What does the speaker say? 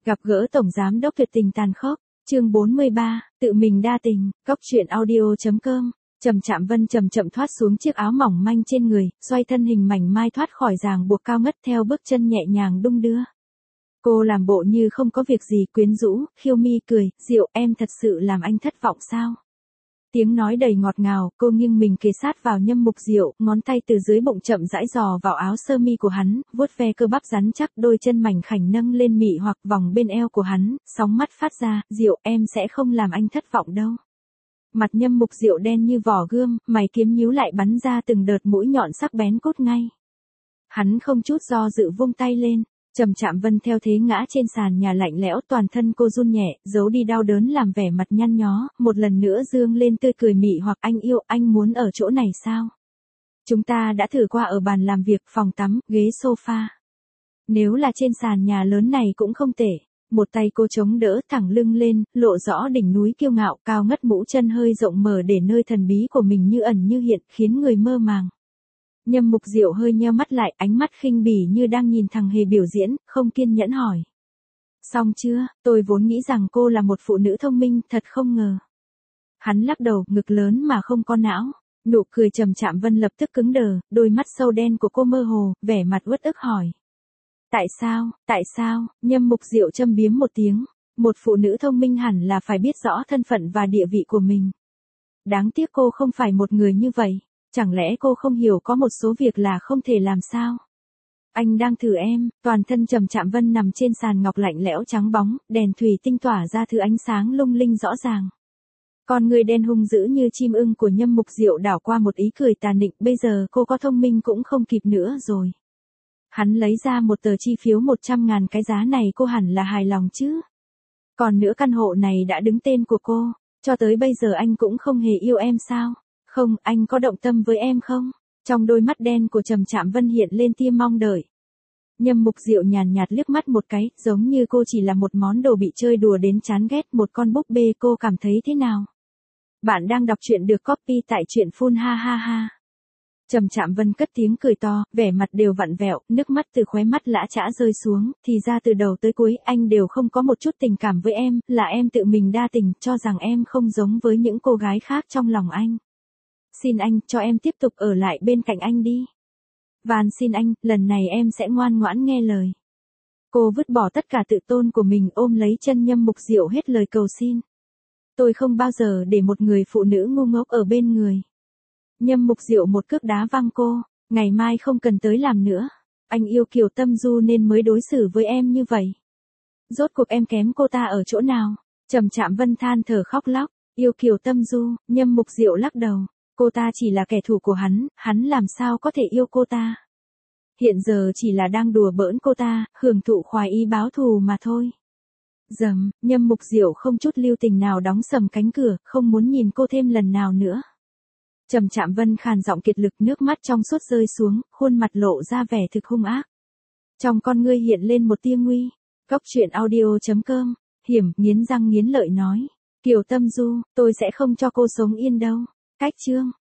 Gặp gỡ Tổng Giám đốc tuyệt tình tàn khốc, chương 43, tự mình đa tình, Cóc truyện audio.com. Trầm Trạm Vân chậm chậm thoát xuống chiếc áo mỏng manh trên người, xoay thân hình mảnh mai thoát khỏi ràng buộc cao ngất theo bước chân nhẹ nhàng đung đưa. Cô làm bộ như không có việc gì, quyến rũ, khiêu mi cười, Diệu, em thật sự làm anh thất vọng sao? Tiếng nói đầy ngọt ngào, cô nghiêng mình kề sát vào Nhâm Mục Diệu, ngón tay từ dưới bụng chậm rãi dò vào áo sơ mi của hắn, vuốt ve cơ bắp rắn chắc, đôi chân mảnh khảnh nâng lên mị hoặc vòng bên eo của hắn, sóng mắt phát ra, Diệu, em sẽ không làm anh thất vọng đâu. Mặt Nhâm Mục Diệu đen như vỏ gươm, mày kiếm nhíu lại bắn ra từng đợt mũi nhọn sắc bén cốt ngay. Hắn không chút do dự vung tay lên. Trầm Trạm Vân theo thế ngã trên sàn nhà lạnh lẽo, toàn thân cô run nhẹ, giấu đi đau đớn làm vẻ mặt nhăn nhó, một lần nữa dương lên tươi cười mị hoặc anh yêu, anh muốn ở chỗ này sao? Chúng ta đã thử qua ở bàn làm việc, phòng tắm, ghế sofa. Nếu là trên sàn nhà lớn này cũng không tệ. Một tay cô chống đỡ thẳng lưng lên, lộ rõ đỉnh núi kiêu ngạo, cao ngất mũ chân hơi rộng mở để nơi thần bí của mình như ẩn như hiện, khiến người mơ màng. Nhâm Mục Diệu hơi nheo mắt lại, ánh mắt khinh bỉ như đang nhìn thằng hề biểu diễn, không kiên nhẫn hỏi. Xong chưa, tôi vốn nghĩ rằng cô là một phụ nữ thông minh, thật không ngờ. Hắn lắc đầu, ngực lớn mà không có não. Nụ cười Trầm Trạm Vân lập tức cứng đờ, đôi mắt sâu đen của cô mơ hồ, vẻ mặt uất ức hỏi. Tại sao, Nhâm Mục Diệu châm biếm một tiếng. Một phụ nữ thông minh hẳn là phải biết rõ thân phận và địa vị của mình. Đáng tiếc cô không phải một người như vậy. Chẳng lẽ cô không hiểu có một số việc là không thể làm sao? Anh đang thử em, toàn thân Trầm Trạm Vân nằm trên sàn ngọc lạnh lẽo trắng bóng, đèn thủy tinh tỏa ra thứ ánh sáng lung linh rõ ràng. Con người đen hung dữ như chim ưng của Nhâm Mục Diệu đảo qua một ý cười tà nịnh, bây giờ cô có thông minh cũng không kịp nữa rồi. Hắn lấy ra một tờ chi phiếu 100.000, cái giá này cô hẳn là hài lòng chứ? Còn nữa, căn hộ này đã đứng tên của cô, cho tới bây giờ anh cũng không hề yêu em sao? Không, anh có động tâm với em không? Trong đôi mắt đen của Trầm Trạm Vân hiện lên tia mong đợi. Nhâm Mục Diệu nhàn nhạt liếc mắt một cái, giống như cô chỉ là một món đồ bị chơi đùa đến chán ghét, một con búp bê. Cô cảm thấy thế nào? Bạn đang đọc truyện được copy tại truyện Full ha ha ha. Trầm Trạm Vân cất tiếng cười to, vẻ mặt đều vặn vẹo, nước mắt từ khóe mắt lã chã rơi xuống, thì ra từ đầu tới cuối anh đều không có một chút tình cảm với em, là em tự mình đa tình, cho rằng em không giống với những cô gái khác trong lòng anh. Xin anh, cho em tiếp tục ở lại bên cạnh anh đi. Van xin anh, lần này em sẽ ngoan ngoãn nghe lời. Cô vứt bỏ tất cả tự tôn của mình, ôm lấy chân Nhâm Mục Diệu hết lời cầu xin. Tôi không bao giờ để một người phụ nữ ngu ngốc ở bên người. Nhâm Mục Diệu một cước đá văng cô, ngày mai không cần tới làm nữa. Anh yêu Kiều Tâm Du nên mới đối xử với em như vậy. Rốt cuộc em kém cô ta ở chỗ nào? Trầm Trạm Vân than thở khóc lóc, yêu Kiều Tâm Du, Nhâm Mục Diệu lắc đầu. Cô ta chỉ là kẻ thù của hắn làm sao có thể yêu cô ta. Hiện giờ chỉ là đang đùa bỡn cô ta, hưởng thụ khoái ý báo thù mà thôi. Dầm, Nhâm Mục Diệu không chút lưu tình nào đóng sầm cánh cửa, không muốn nhìn cô thêm lần nào nữa. Trầm Trạm Vân khàn giọng kiệt lực, nước mắt trong suốt rơi xuống, khuôn mặt lộ ra vẻ thực hung ác. Trong con ngươi hiện lên một tia nguy. Cóc truyện audio.com, hiểm, nghiến răng nghiến lợi nói. Kiều Tâm Du, tôi sẽ không cho cô sống yên đâu. Cách chương.